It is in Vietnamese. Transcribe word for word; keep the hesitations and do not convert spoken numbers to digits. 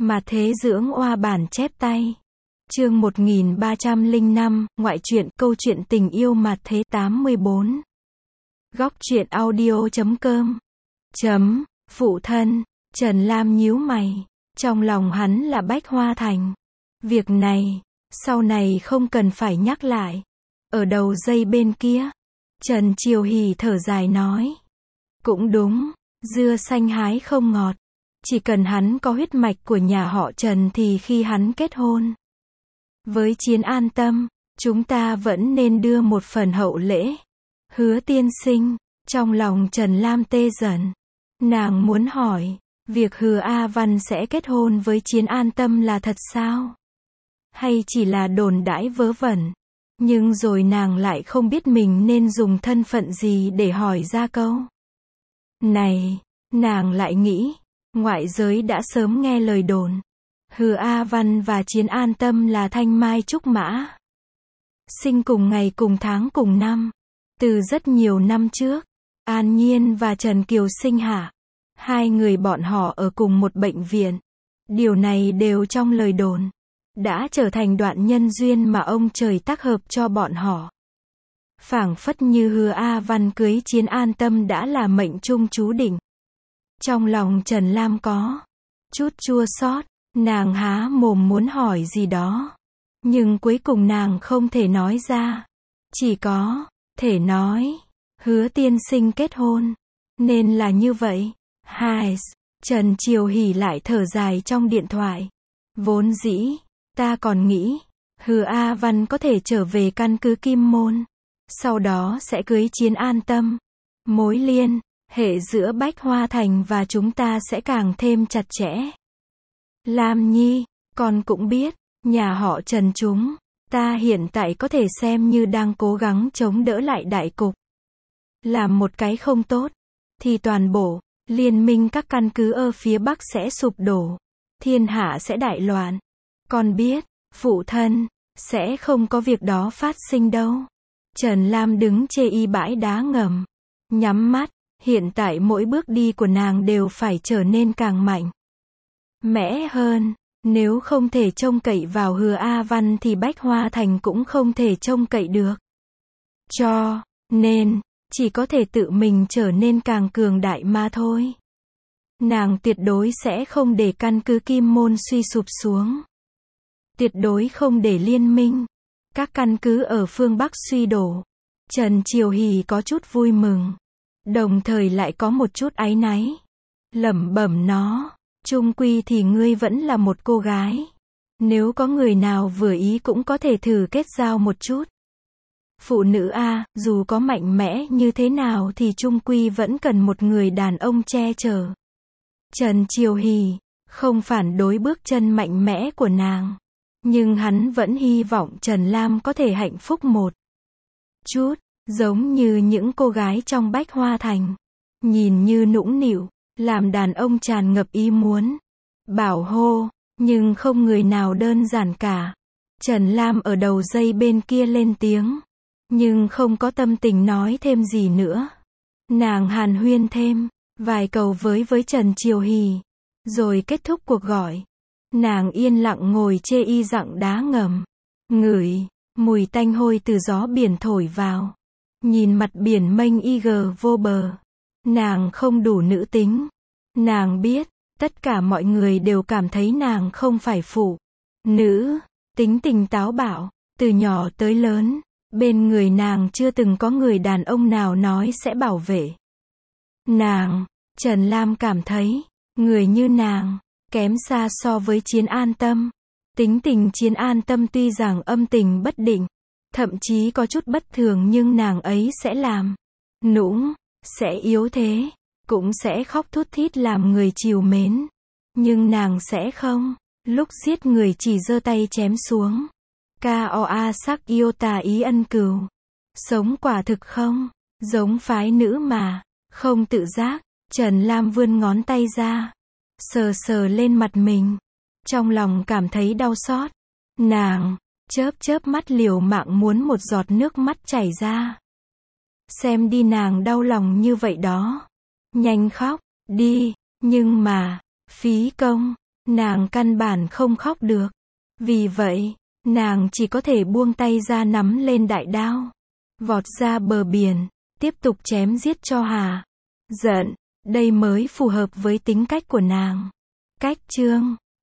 Mà thế dưỡng oa bản chép tay. Chương một nghìn ba trăm lẻ năm, ngoại truyện, câu chuyện tình yêu mà thế tám mươi bốn. Góc truyện audio chấm com. Chấm, phụ thân, Trần Lam nhíu mày. Trong lòng hắn là Bách Hoa Thành. Việc này, sau này không cần phải nhắc lại. Ở đầu dây bên kia, Trần Triều Hỷ thở dài nói. Cũng đúng, dưa xanh hái không ngọt. Chỉ cần hắn có huyết mạch của nhà họ Trần thì khi hắn kết hôn với Chiến An Tâm, chúng ta vẫn nên đưa một phần hậu lễ. Hứa tiên sinh, trong lòng Trần Lam tê dần. Nàng muốn hỏi, việc Hứa A Văn sẽ kết hôn với Chiến An Tâm là thật sao? Hay chỉ là đồn đãi vớ vẩn? Nhưng rồi nàng lại không biết mình nên dùng thân phận gì để hỏi ra câu này. Nàng lại nghĩ, ngoại giới đã sớm nghe lời đồn. Hứa A Văn và Chiến An Tâm là thanh mai trúc mã. Sinh cùng ngày cùng tháng cùng năm. Từ rất nhiều năm trước, An Nhiên và Trần Kiều sinh hạ. Hai người bọn họ ở cùng một bệnh viện. Điều này đều trong lời đồn. Đã trở thành đoạn nhân duyên mà ông trời tác hợp cho bọn họ. Phảng phất như Hứa A Văn cưới Chiến An Tâm đã là mệnh trung chú định. Trong lòng Trần Lam có chút chua xót, nàng há mồm muốn hỏi gì đó. Nhưng cuối cùng nàng không thể nói ra. Chỉ có thể nói, Hứa tiên sinh kết hôn. Nên là như vậy. Hai, Trần Triều Hỷ lại thở dài trong điện thoại. Vốn dĩ, ta còn nghĩ, Hứa A Văn có thể trở về căn cứ Kim Môn. Sau đó sẽ cưới Chiến An Tâm. Mối liên hệ giữa Bách Hoa Thành và chúng ta sẽ càng thêm chặt chẽ. Lam Nhi, con cũng biết, nhà họ Trần chúng ta hiện tại có thể xem như đang cố gắng chống đỡ lại đại cục. Làm một cái không tốt, thì toàn bộ liên minh các căn cứ ở phía Bắc sẽ sụp đổ. Thiên hạ sẽ đại loạn. Con biết, phụ thân, sẽ không có việc đó phát sinh đâu. Trần Lam đứng chê y bãi đá ngầm. Nhắm mắt. Hiện tại mỗi bước đi của nàng đều phải trở nên càng mạnh mẽ hơn. Nếu không thể trông cậy vào Hứa A Văn thì Bách Hoa Thành cũng không thể trông cậy được. Cho nên, chỉ có thể tự mình trở nên càng cường đại mà thôi. Nàng tuyệt đối sẽ không để căn cứ Kim Môn suy sụp xuống. Tuyệt đối không để liên minh các căn cứ ở phương Bắc suy đổ. Trần Triều Hỷ có chút vui mừng. Đồng thời lại có một chút áy náy. Lẩm bẩm nó, chung quy thì ngươi vẫn là một cô gái. Nếu có người nào vừa ý cũng có thể thử kết giao một chút. Phụ nữ a, dù có mạnh mẽ như thế nào thì chung quy vẫn cần một người đàn ông che chở. Trần Triều Hỷ không phản đối bước chân mạnh mẽ của nàng. Nhưng hắn vẫn hy vọng Trần Lam có thể hạnh phúc một chút. Giống như những cô gái trong Bách Hoa Thành. Nhìn như nũng nịu, làm đàn ông tràn ngập ý muốn bảo hộ, nhưng không người nào đơn giản cả. Trần Lam ở đầu dây bên kia lên tiếng, nhưng không có tâm tình nói thêm gì nữa. Nàng hàn huyên thêm vài câu với với Trần Triều Hỷ, rồi kết thúc cuộc gọi. Nàng yên lặng ngồi chê y dặng đá ngầm, ngửi mùi tanh hôi từ gió biển thổi vào. Nhìn mặt biển mênh y gờ vô bờ. Nàng không đủ nữ tính. Nàng biết, tất cả mọi người đều cảm thấy nàng không phải phụ nữ. Tính tình táo bạo, từ nhỏ tới lớn. Bên người nàng chưa từng có người đàn ông nào nói sẽ bảo vệ nàng. Trần Lam cảm thấy, người như nàng, kém xa so với Chiến An Tâm. Tính tình Chiến An Tâm tuy rằng âm tình bất định, thậm chí có chút bất thường, nhưng nàng ấy sẽ làm nũng, sẽ yếu thế, cũng sẽ khóc thút thít làm người trìu mến. Nhưng nàng sẽ không, lúc giết người chỉ giơ tay chém xuống. Koa sắc yêu tà ý ân cừu. Sống quả thực không giống phái nữ mà. Không tự giác, Trần Lam vươn ngón tay ra, sờ sờ lên mặt mình. Trong lòng cảm thấy đau xót. Nàng chớp chớp mắt liều mạng muốn một giọt nước mắt chảy ra. Xem đi, nàng đau lòng như vậy đó. Nhanh khóc đi, nhưng mà phí công. nàng căn bản không khóc được. Vì vậy, nàng chỉ có thể buông tay ra nắm lên đại đao, vọt ra bờ biển, tiếp tục chém giết cho hà giận. Đây mới phù hợp với tính cách của nàng. Cách chương